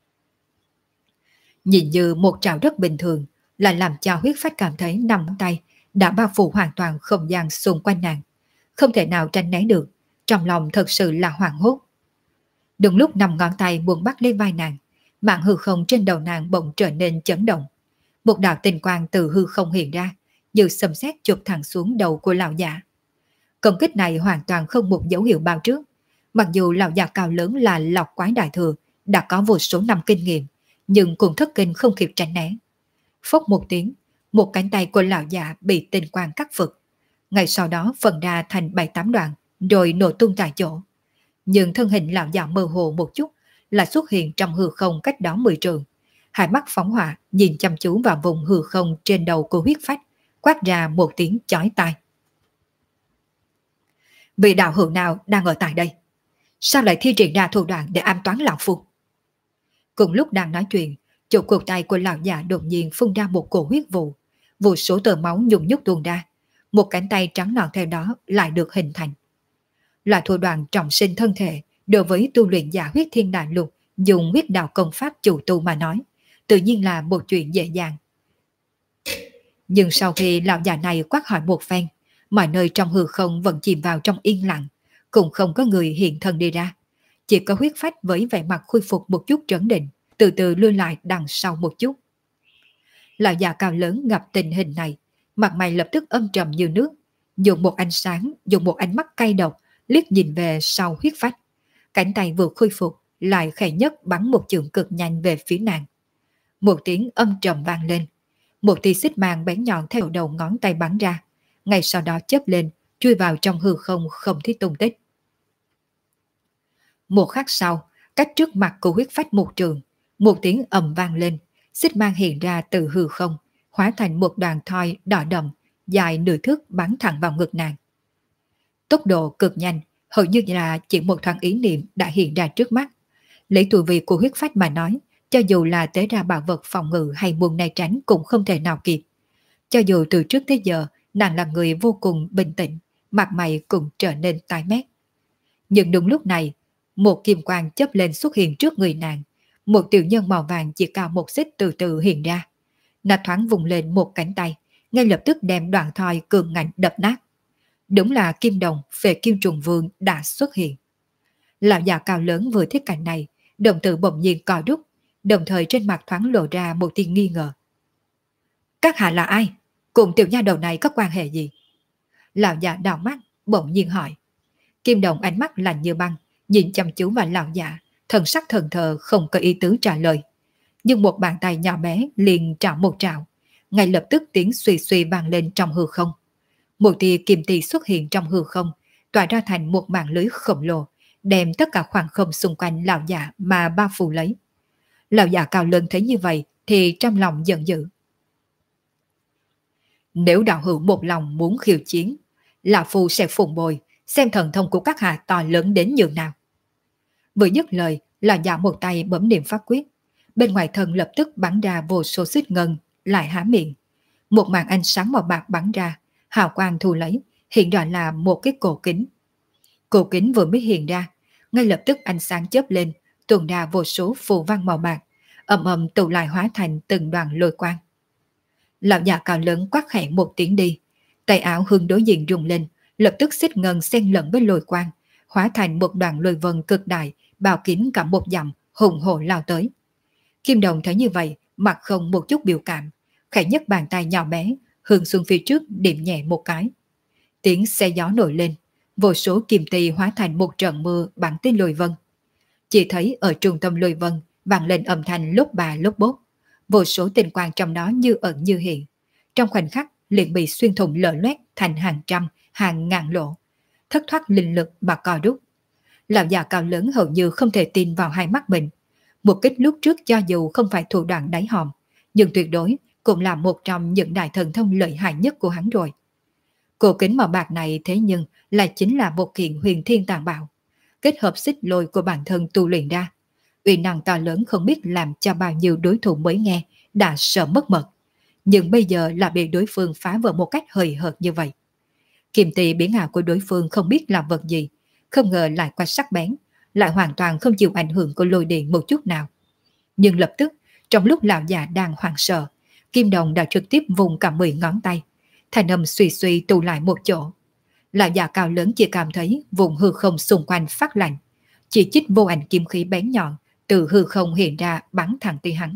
Nhìn như một trảo rất bình thường, lại làm cho Huyết Phách cảm thấy 5 ngón tay đã bao phủ hoàn toàn không gian xung quanh nàng, không thể nào tránh né được, trong lòng thật sự là hoảng hốt. Đúng lúc 5 ngón tay muốn bắt lấy vai nàng, mạng hư không trên đầu nàng bỗng trở nên chấn động. Một đạo tinh quang từ hư không hiện ra, như sấm sét chụp thẳng xuống đầu của lão già. Công kích này hoàn toàn không một dấu hiệu báo trước. Mặc dù lão già cao lớn là Lộc Quái Đại Thừa đã có vô số năm kinh nghiệm, nhưng cũng thất kinh không kịp tránh né. Phốc một tiếng, một cánh tay của lão già bị tinh quang cắt phật. Ngay sau đó phần ra thành 7-8 đoạn, rồi nổ tung tại chỗ. Nhưng thân hình lão già mơ hồ một chút, là xuất hiện trong hư không cách đó 10 trường. Hai mắt phóng hỏa nhìn chăm chú vào vùng hư không trên đầu của huyết phách, quát ra một tiếng chói tai. Vị đạo hữu nào đang ở tại đây? Sao lại thi triển ra thủ đoạn để ám toán lão phu? Cùng lúc đang nói chuyện, chỗ cổ tay của lão già đột nhiên phun ra một cổ huyết vụ, vô số tờ máu nhung nhúc tuôn ra, một cánh tay trắng nõn theo đó lại được hình thành. Loại thủ đoạn trọng sinh thân thể đối với tu luyện giả huyết thiên đại lục dùng huyết đạo công pháp chủ tu mà nói, tự nhiên là một chuyện dễ dàng. Nhưng sau khi lão già này quát hỏi một phen, mọi nơi trong hư không vẫn chìm vào trong yên lặng, cũng không có người hiện thân đi ra. Chỉ có huyết phách với vẻ mặt khôi phục một chút trấn định, từ từ lui lại đằng sau một chút. Lão già cao lớn gặp tình hình này, mặt mày lập tức âm trầm như nước, dùng một ánh mắt cay độc, liếc nhìn về sau huyết phách. Cánh tay vừa khôi phục, lại khẽ nhất bắn một chưởng cực nhanh về phía nàng. Một tiếng âm trầm vang lên, một tia xích mang bén nhọn theo đầu ngón tay bắn ra, ngay sau đó chớp lên, chui vào trong hư không không thấy tung tích. Một khắc sau, cách trước mặt của huyết phách một trường, một tiếng ầm vang lên, xích mang hiện ra từ hư không, hóa thành một đoàn thoi đỏ đậm, dài nửa thước bắn thẳng vào ngực nàng. Tốc độ cực nhanh, hầu như là chỉ một thoáng ý niệm đã hiện ra trước mắt. Lấy tuổi vị của huyết phách mà nói, cho dù là tế ra bảo vật phòng ngự hay buông né tránh cũng không thể nào kịp. Cho dù từ trước tới giờ, nàng là người vô cùng bình tĩnh, mặt mày cũng trở nên tái mét. Nhưng đúng lúc này, một kim quang chớp lên xuất hiện trước người nàng. Một tiểu nhân màu vàng chỉ cao một xích từ từ hiện ra. Nàng thoáng vùng lên một cánh tay, ngay lập tức đem đoạn thoi cường ngạnh đập nát. Đúng là Kim Đồng, Phệ Kim Trùng Vương đã xuất hiện. Lão già cao lớn vừa thấy cảnh này, đồng tử bỗng nhiên co rút, đồng thời trên mặt thoáng lộ ra một tia nghi ngờ. Các hạ là ai? Cùng tiểu nha đầu này có quan hệ gì? Lão già đảo mắt, bỗng nhiên hỏi. Kim Đồng ánh mắt lạnh như băng, nhìn chăm chú vào lão già, thần sắc thần thờ không có ý tứ trả lời. Nhưng một bàn tay nhỏ bé liền trảo một trảo, ngay lập tức tiếng suy suy vang lên trong hư không. Một tia kim tì xuất hiện trong hư không, tỏa ra thành một mạng lưới khổng lồ, đem tất cả khoảng không xung quanh lão già mà bao phủ lấy. Lão già cao lớn thấy như vậy thì trong lòng giận dữ. Nếu đạo hữu một lòng muốn khiêu chiến, lão phu sẽ phụng bồi, xem thần thông của các hạ to lớn đến nhường nào. Vừa dứt lời, lão già một tay bấm niệm pháp quyết, bên ngoài thân lập tức bắn ra vô số xích ngân, lại há miệng. Một màn ánh sáng màu bạc bắn ra, hào quang thu lấy, hiện ra là một cái cổ kính. Cổ kính vừa mới hiện ra, ngay lập tức ánh sáng chớp lên, tuôn ra vô số phù văn màu bạc, ầm ầm tụ lại hóa thành từng đoàn lôi quang. Lão già cao lớn quát khẽ một tiếng đi, tay áo hướng đối diện rung lên, lập tức xích ngân xen lẫn với lôi quang, hóa thành một đoàn lôi vân cực đại, bao kín cả một dặm, hùng hổ lao tới. Kim Đồng thấy như vậy, mặt không một chút biểu cảm, khẽ nhấc bàn tay nhỏ bé, hướng xuống phía trước điểm nhẹ một cái. Tiếng xe gió nổi lên, vô số kim tỳ hóa thành một trận mưa bắn tới lôi vân. Chỉ thấy ở trung tâm lôi vân vang lên âm thanh lốp bà lốp bốt, vô số tinh quang trong đó như ẩn như hiện. Trong khoảnh khắc liền bị xuyên thủng lở loét thành hàng trăm, hàng ngàn lỗ, thất thoát linh lực mà co rút. Lão già cao lớn hầu như không thể tin vào hai mắt mình. Một kích lúc trước cho dù không phải thủ đoạn đáy hòm, nhưng tuyệt đối cũng là một trong những đại thần thông lợi hại nhất của hắn rồi. Cổ kính màu bạc này thế nhưng lại chính là một kiện huyền thiên tàng bảo, kết hợp xích lôi của bản thân tu luyện ra. Uy năng to lớn không biết làm cho bao nhiêu đối thủ mới nghe đã sợ mất mật, nhưng bây giờ là bị đối phương phá vỡ một cách hời hợt như vậy. Kiềm tỳ biến ảo của đối phương không biết là vật gì, không ngờ lại qua sắc bén, lại hoàn toàn không chịu ảnh hưởng của lôi điện một chút nào. Nhưng lập tức, trong lúc lão già đang hoảng sợ, Kim Đồng đã trực tiếp vùng cả 10 ngón tay, thanh âm suy suy tụ lại một chỗ. Lão già cao lớn chỉ cảm thấy vùng hư không xung quanh phát lạnh, chỉ chích vô ảnh kim khí bén nhọn từ hư không hiện ra bắn thẳng tới hắn.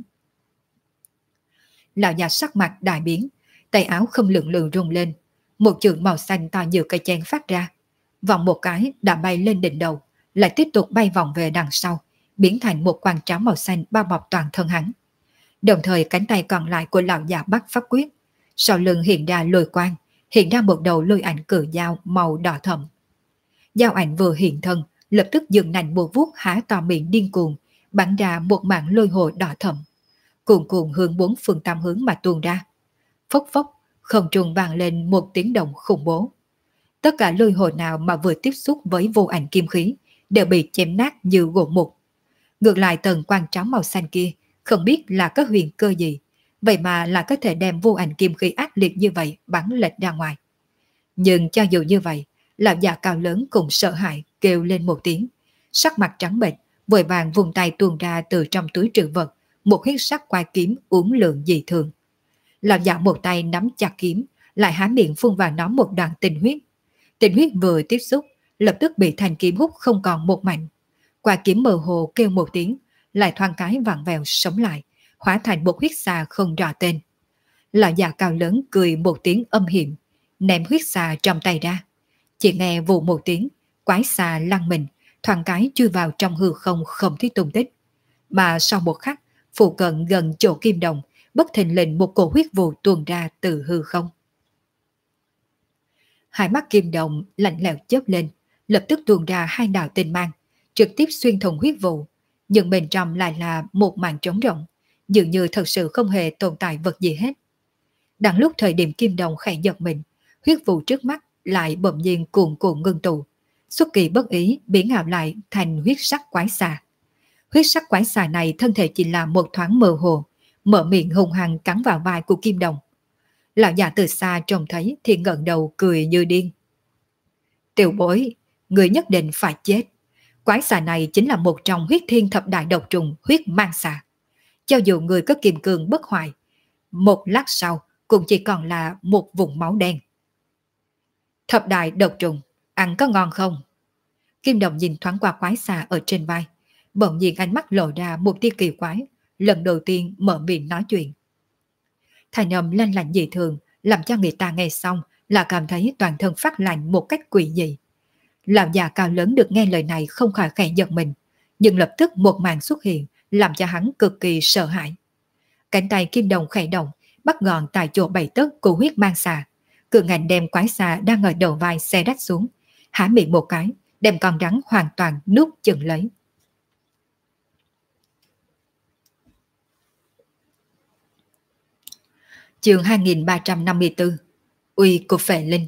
Lão già sắc mặt đại biến, tay áo không lượng lự rung lên, một chưởng màu xanh to như cây chén phát ra, vòng một cái đã bay lên đỉnh đầu, lại tiếp tục bay vòng về đằng sau, biến thành một quang tráo màu xanh bao bọc toàn thân hắn. Đồng thời cánh tay còn lại của lão già bắt pháp quyết, sau lưng hiện ra lôi quang, hiện ra một đầu lôi ảnh cự dao màu đỏ thẫm. Dao ảnh vừa hiện thân, lập tức dừng nành bùa vuốt há to miệng điên cuồng, bắn ra một mảng lôi hồ đỏ thẫm, cuồn cuộn hướng bốn phương tám hướng mà tuôn ra. Phốc phốc, không trung vang lên một tiếng động khủng bố. Tất cả lôi hồ nào mà vừa tiếp xúc với vô ảnh kim khí đều bị chém nát như gỗ mục. Ngược lại tầng quang tráo màu xanh kia, không biết là có huyền cơ gì, vậy mà là có thể đem vô ảnh kim khí ác liệt như vậy bắn lệch ra ngoài. Nhưng cho dù như vậy, lão già cao lớn cũng sợ hãi kêu lên một tiếng, sắc mặt trắng bệch, vội vàng vùng tay tuôn ra từ trong túi trữ vật một huyết sắc quai kiếm uốn lượn dị thường. Lão già một tay nắm chặt kiếm, lại há miệng phun vào nó một đoạn tinh huyết. Tinh huyết vừa tiếp xúc, lập tức bị thanh kiếm hút không còn một mảnh. Quai kiếm mơ hồ kêu một tiếng, lại thoáng cái vặn vẹo sống lại, hóa thành một huyết xà không rõ tên. Lão già cao lớn cười một tiếng âm hiểm, ném huyết xà trong tay ra. Chỉ nghe vù một tiếng, quái xà lăn mình, thoáng cái chui vào trong hư không không thấy tung tích. Mà sau một khắc, phụ cận gần chỗ kim đồng, bất thình lình một cổ huyết vụ tuôn ra từ hư không. Hai mắt kim đồng lạnh lẽo chớp lên, lập tức tuôn ra hai đạo tinh mang, trực tiếp xuyên thủng huyết vụ, nhưng bên trong lại là một màn trống rỗng, dường như thật sự không hề tồn tại vật gì hết. Đang lúc thời điểm kim đồng khẽ giật mình, huyết vụ trước mắt lại bỗng nhiên cuồn cuộn ngưng tụ, xuất kỳ bất ý biến ảo lại thành huyết sắc quái xà. Huyết sắc quái xà này thân thể chỉ là một thoáng mơ hồ, mở miệng hung hăng cắn vào vai của kim đồng. Lão già từ xa trông thấy thì ngẩng đầu cười như điên. Tiểu bối, người nhất định phải chết. Quái xà này chính là một trong huyết thiên thập đại độc trùng huyết mang xà. Cho dù người có kiềm cường bất hoại, một lát sau cũng chỉ còn là một vùng máu đen. Thập đại độc trùng, ăn có ngon không? Kim đồng nhìn thoáng qua quái xà ở trên vai, bỗng nhiên ánh mắt lộ ra một tia kỳ quái, lần đầu tiên mở miệng nói chuyện. Thành âm lanh lạnh dị thường, làm cho người ta nghe xong là cảm thấy toàn thân phát lạnh một cách quỷ dị. Lão già cao lớn được nghe lời này không khỏi khẽ giật mình, nhưng lập tức một màn xuất hiện làm cho hắn cực kỳ sợ hãi. Cánh tay kim đồng khẽ động, bắt gọn tại chỗ bảy tấc của huyết mang xà, cường ngạnh đem quái xà đang ở đầu vai xe đách xuống, há miệng một cái, đem con rắn hoàn toàn nuốt chửng lấy. Chương 2354 Uy của phệ linh.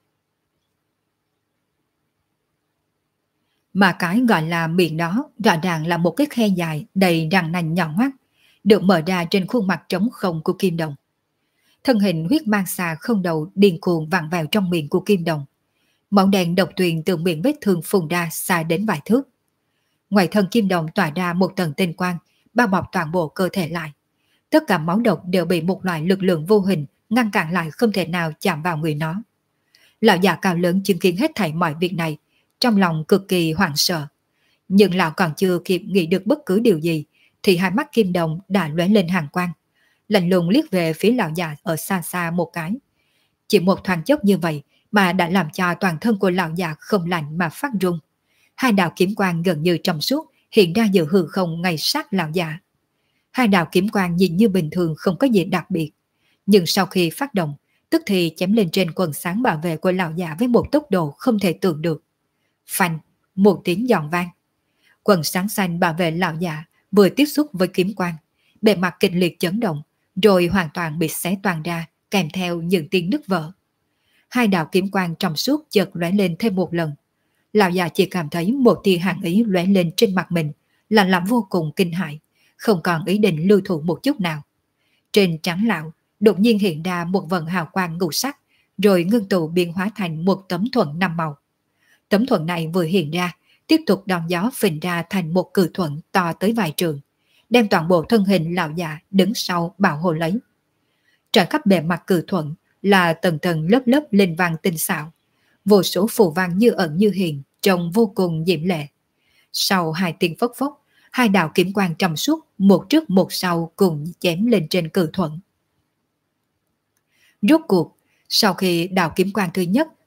Mà cái gọi là miệng đó rõ ràng là một cái khe dài đầy răng nanh nhọn hoắt, được mở ra trên khuôn mặt trống không của kim đồng. Thân hình huyết mang xà không đầu điên cuồng vặn vào trong miệng của kim đồng. Máu đen độc tuyền từ miệng vết thương phun ra xa đến vài thước. Ngoài thân kim đồng tỏa ra một tầng tinh quang, bao bọc toàn bộ cơ thể lại. Tất cả máu độc đều bị một loại lực lượng vô hình ngăn cản lại, không thể nào chạm vào người nó. Lão già cao lớn chứng kiến hết thảy mọi việc này, trong lòng cực kỳ hoảng sợ. Nhưng lão còn chưa kịp nghĩ được bất cứ điều gì, thì hai mắt kim đồng đã lóe lên hàn quang, lạnh lùng liếc về phía lão già ở xa xa một cái. Chỉ một thoáng chốc như vậy mà đã làm cho toàn thân của lão già không lạnh mà phát run. Hai đạo kiếm quang gần như trong suốt hiện ra giữa hư không ngay sát lão già. Hai đạo kiếm quang nhìn như bình thường không có gì đặc biệt, nhưng sau khi phát động, tức thì chém lên trên quần sáng bảo vệ của lão già với một tốc độ không thể tưởng được. Phanh, một tiếng giòn vang. Quần sáng xanh bảo vệ lão già vừa tiếp xúc với kiếm quang, bề mặt kịch liệt chấn động, rồi hoàn toàn bị xé toang ra, kèm theo những tiếng nứt vỡ. Hai đạo kiếm quang trong suốt chợt lóe lên thêm một lần. Lão già chỉ cảm thấy một tia hàn ý lóe lên trên mặt mình, làm vô cùng kinh hãi, không còn ý định lưu thủ một chút nào. Trên trán lão đột nhiên hiện ra một vầng hào quang ngũ sắc, rồi ngưng tụ biến hóa thành một tấm thuẫn năm màu. Tấm thuẫn này vừa hiện ra, tiếp tục đón gió phình ra thành một cự thuẫn to tới vài trượng, đem toàn bộ thân hình lão già đứng sau bảo hộ lấy. Trải khắp bề mặt cự thuẫn là tầng tầng lớp lớp linh văn tinh xảo, vô số phù văn như ẩn như hiện, trông vô cùng diễm lệ. Sau hai tiếng phốc phốc, hai đạo kiếm quang trong suốt một trước một sau cùng chém lên trên cự thuẫn. Rốt cuộc, sau khi đạo kiếm quang thứ nhất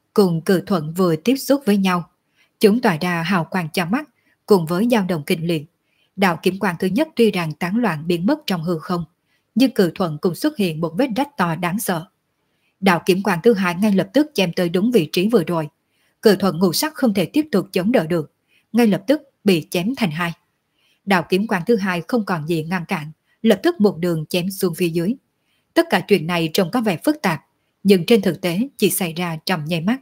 cùng cự thuận vừa tiếp xúc với nhau. Chúng tỏa ra hào quang cho mắt, cùng với dao động kinh liệt. Đạo kiếm quang thứ nhất tuy rằng tán loạn biến mất trong hư không, nhưng cự thuận cũng xuất hiện một vết rách to đáng sợ. Đạo kiếm quang thứ hai ngay lập tức chém tới đúng vị trí vừa rồi. Cự thuận ngũ sắc không thể tiếp tục chống đỡ được, ngay lập tức bị chém thành hai. Đạo kiếm quang thứ hai không còn gì ngăn cản, lập tức một đường chém xuống phía dưới. Tất cả chuyện này trông có vẻ phức tạp, nhưng trên thực tế chỉ xảy ra trong nháy mắt.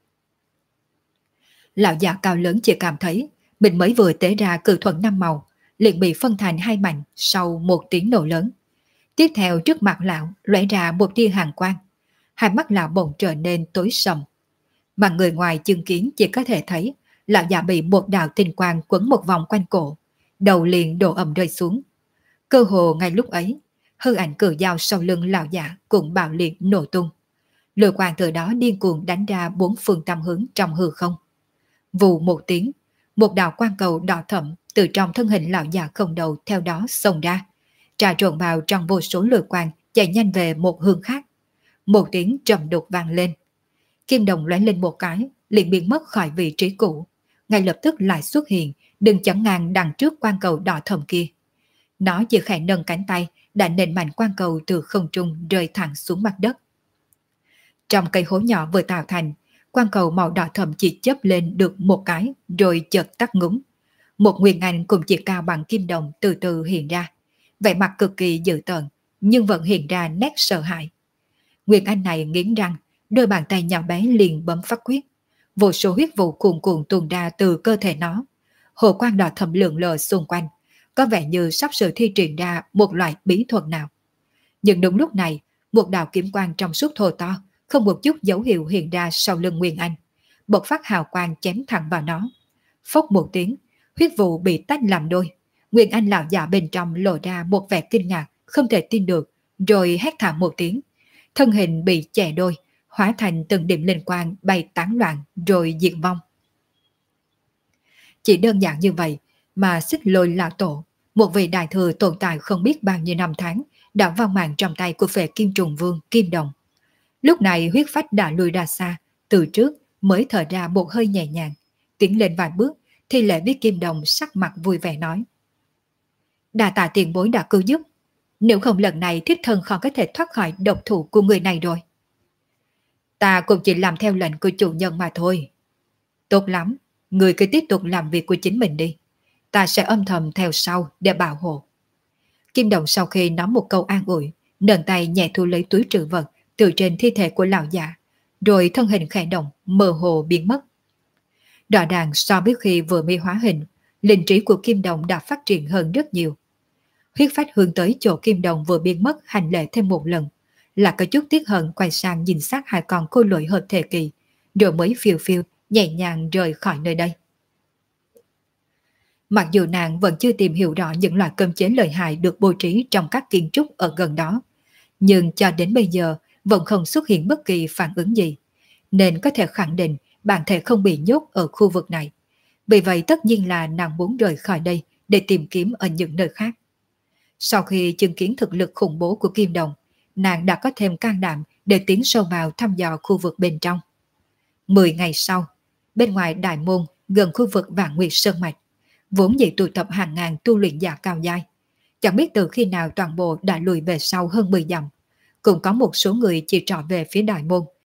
Lão già cao lớn chỉ cảm thấy mình mới vừa tế ra cự thuận năm màu, liền bị phân thành hai mảnh sau một tiếng nổ lớn. Tiếp theo trước mặt lão lóe ra một tia hàn quang, hai mắt lão bỗng trở nên tối sầm. Mà người ngoài chứng kiến chỉ có thể thấy lão già bị một đạo tinh quang quấn một vòng quanh cổ, đầu liền đổ ầm rơi xuống. Cơ hồ ngay lúc ấy, hư ảnh cự dao sau lưng lão già cũng bạo liệt nổ tung. Lửa quang từ đó điên cuồng đánh ra bốn phương tám hướng trong hư không. Vù một tiếng, một đạo quang cầu đỏ thẫm từ trong thân hình lão già không đầu theo đó xông ra, trà trộn vào trong vô số lửa quang chạy nhanh về một hướng khác. Một tiếng trầm đục vang lên. Kim đồng lóe lên một cái, liền biến mất khỏi vị trí cũ, ngay lập tức lại xuất hiện, đứng chắn ngang đằng trước quang cầu đỏ thẫm kia. Nó chỉ khẽ nâng cánh tay đã nện mạnh quang cầu từ không trung rơi thẳng xuống mặt đất. Trong cây hố nhỏ vừa tạo thành, quang cầu màu đỏ thẫm chỉ chớp lên được một cái rồi chợt tắt ngúm. Một nguyên anh cùng chiếc cao bằng kim đồng từ từ hiện ra, vẻ mặt cực kỳ dữ tợn nhưng vẫn hiện ra nét sợ hãi. Nguyên anh này nghiến răng, đôi bàn tay nhỏ bé liền bấm phát quyết. Vô số huyết vụ cuồn cuộn tuôn ra từ cơ thể nó. Hồ quang đỏ thẫm lượn lờ xung quanh, có vẻ như sắp sửa thi triển ra một loại bí thuật nào. Nhưng đúng lúc này, một đạo kiếm quang trong suốt thô to, không một chút dấu hiệu hiện ra sau lưng Nguyên Anh, bộc phát hào quang chém thẳng vào nó. Phốc một tiếng, huyết vụ bị tách làm đôi. Nguyên Anh lão già bên trong lộ ra một vẻ kinh ngạc, không thể tin được, rồi hét thảm một tiếng. Thân hình bị chẻ đôi, hóa thành từng điểm linh quang bay tán loạn rồi diệt vong. Chỉ đơn giản như vậy mà Xích Lôi lão tổ, một vị đại thừa tồn tại không biết bao nhiêu năm tháng, đã vong mạng trong tay của Phệ Kim Trùng Vương Kim Đồng. Lúc này huyết phách đã lùi ra xa, từ trước mới thở ra một hơi nhẹ nhàng, tiến lên vài bước thì lễ với Kim Đồng sắc mặt vui vẻ nói: đa tạ tiền bối đã cứu giúp, nếu không lần này thiếp thân khó có thể thoát khỏi độc thủ của người này rồi. Ta cũng chỉ làm theo lệnh của chủ nhân mà thôi. Tốt lắm, người cứ tiếp tục làm việc của chính mình đi, ta sẽ âm thầm theo sau để bảo hộ. Kim Đồng sau khi nói một câu an ủi, nâng tay nhẹ thu lấy túi trữ vật từ trên thi thể của lão già, rồi thân hình khẽ động, mơ hồ biến mất. Rõ ràng so với khi vừa mới hóa hình, linh trí của Kim Đồng đã phát triển hơn rất nhiều. Huyết phách hướng tới chỗ Kim Đồng vừa biến mất hành lễ thêm một lần, là có chút tiếc hận quay sang nhìn sát hai con khôi lỗi hợp thể kỳ, rồi mới phiêu phiêu nhẹ nhàng rời khỏi nơi đây. Mặc dù nàng vẫn chưa tìm hiểu rõ những loại cơm chế lợi hại được bố trí trong các kiến trúc ở gần đó, nhưng cho đến bây giờ vẫn không xuất hiện bất kỳ phản ứng gì, nên có thể khẳng định bản thể không bị nhốt ở khu vực này. Vì vậy tất nhiên là nàng muốn rời khỏi đây để tìm kiếm ở những nơi khác. Sau khi chứng kiến thực lực khủng bố của Kim Đồng, nàng đã có thêm can đảm để tiến sâu vào thăm dò khu vực bên trong. 10 ngày sau, bên ngoài đại môn gần khu vực Vạn Nguyệt Sơn Mạch, vốn dĩ tụ tập hàng ngàn tu luyện giả cao giai. Chẳng biết từ khi nào toàn bộ đã lùi về sau hơn 10 dặm, cũng có một số người chỉ trọ về phía đại môn,